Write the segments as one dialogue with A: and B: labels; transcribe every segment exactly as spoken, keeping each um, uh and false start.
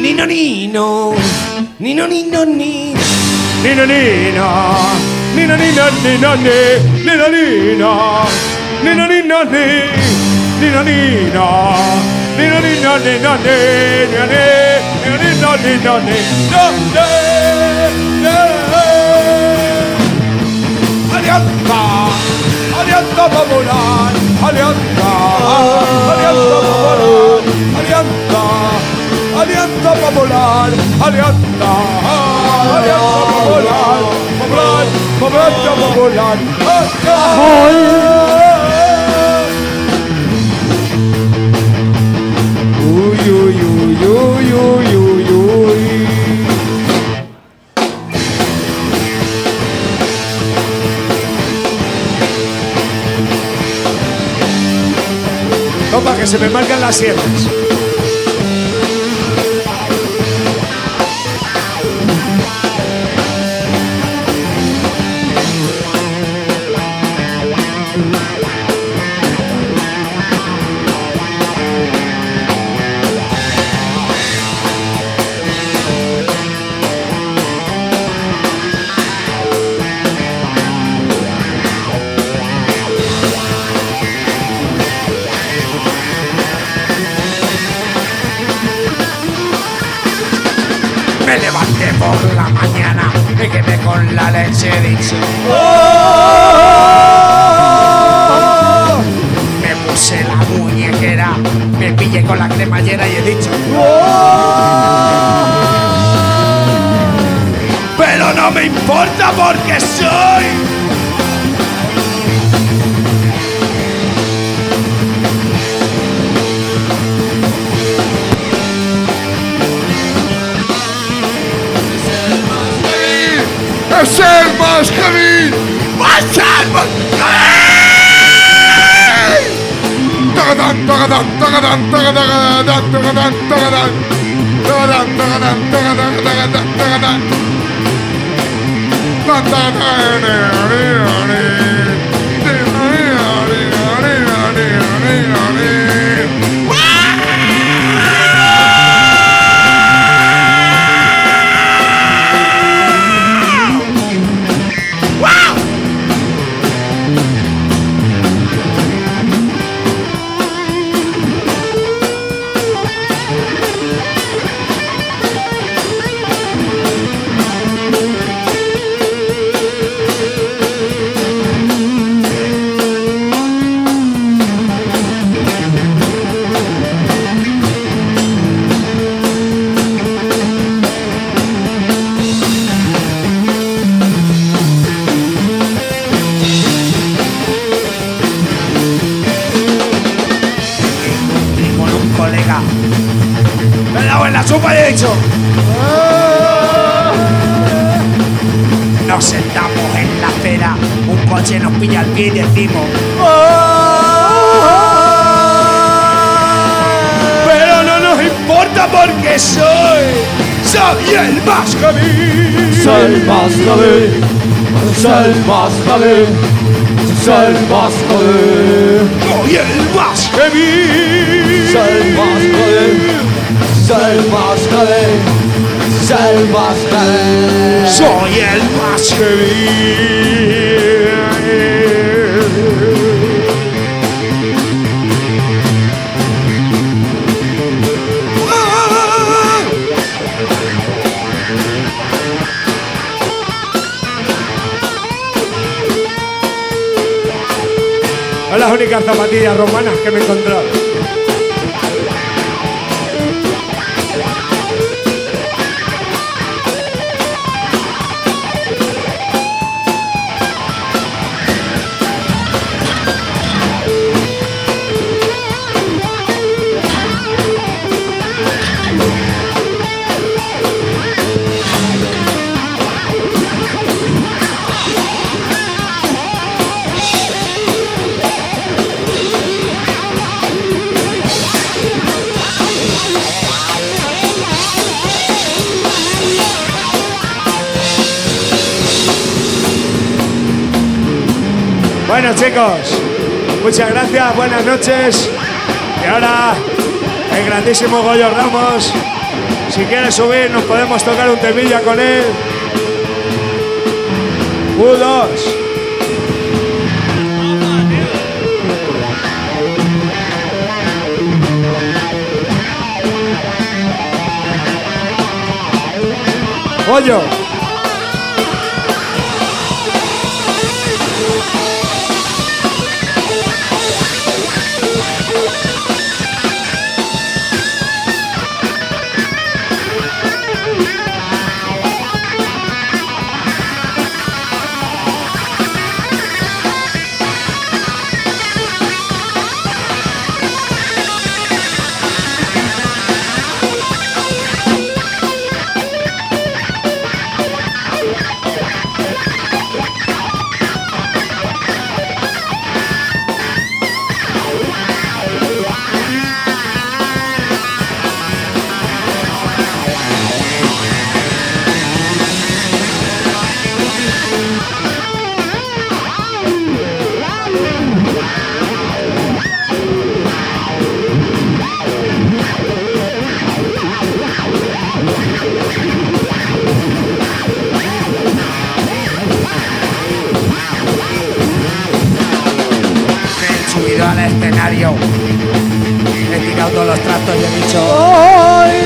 A: Nino Nino, Nino Nino ni, Nino Nino, Nino Nino Nino ni, Nino Nino, Nino Nino ni, Nino Nino, Nino Nino Nino ni, Nino Nino Nino ni, Alianza, Alianza para volar, Alianza, Alianza para volar, Alianza. Alianza para volar, alianza, alianza para volar, volar, volar, para volar. Uy, uy, uy, uy, uy, uy, uy. Toma, que se me marcan las sierras. Me levanté por la mañana y quemé con la leche dicho. Oh, me puse la muñequera, me pillé con la cremallera y he dicho. Oh, pero no me importa porque soy. ¡Es el más heavy! ¡Es el más heavy! ¡Tagadán, tagadán, tagadán, tagadán, tagadán, tagadán! ¡Tagadán, tagadán, tagadán, tagadán, tagadán! Me he dado en la sopa y he dicho. Nos sentamos en la acera, un coche nos pilla al pie y decimos. Pero no nos importa porque soy, soy el más heavy.
B: Soy el más heavy, soy el más heavy, soy el más heavy.
A: Soy el más heavy.
B: Soy el más heavy, soy el más heavy, soy el más heavy.
A: Soy el más heavy. Son las únicas zapatillas romanas que me he encontrado. Bueno, chicos, muchas gracias, buenas noches. Y ahora el grandísimo Goyo Ramos Si quieres subir, nos podemos tocar un temilla con él. U dos. Pollo.
C: Al escenario, he tirado todos los trastos y he dicho
B: ¡ay!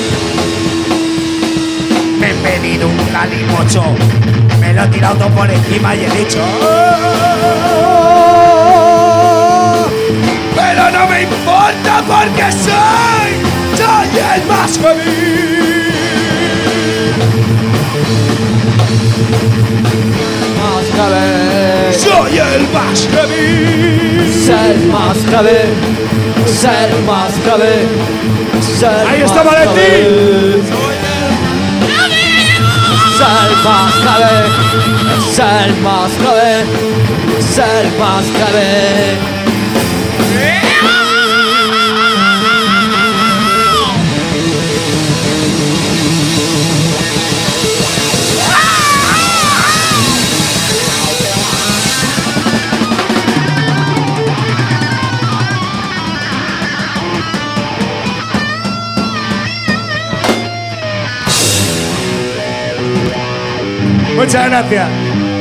C: Me he pedido un calimocho, me lo he tirado todo por encima y he dicho ¡oh! Pero no me importa porque soy, soy el más feliz.
B: Más grave.
C: Soy el más feliz.
B: Ser más grave, ser más grave, ser
A: Ahí
B: más
A: está Valentín.
B: grave. Ser más grave, ser más grave, ser más grave.
A: Muchas gracias.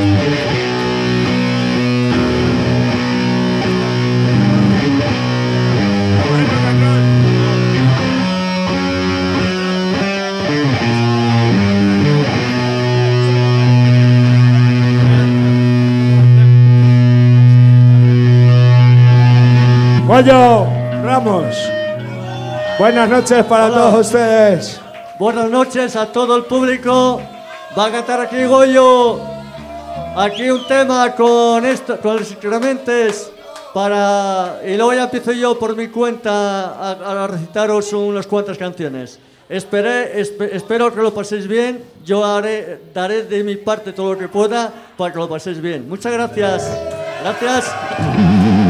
A: Goyo Ramos, buenas noches para
D: Hola.
A: todos ustedes.
D: Buenas noches a todo el público. Va a cantar aquí Goyo. Aquí un tema con esto, con los instrumentos para y luego ya empiezo yo por mi cuenta a, a recitaros unas cuantas canciones. Esperé, espe- espero que lo paséis bien. Yo haré, daré de mi parte todo lo que pueda para que lo paséis bien. Muchas gracias. Gracias.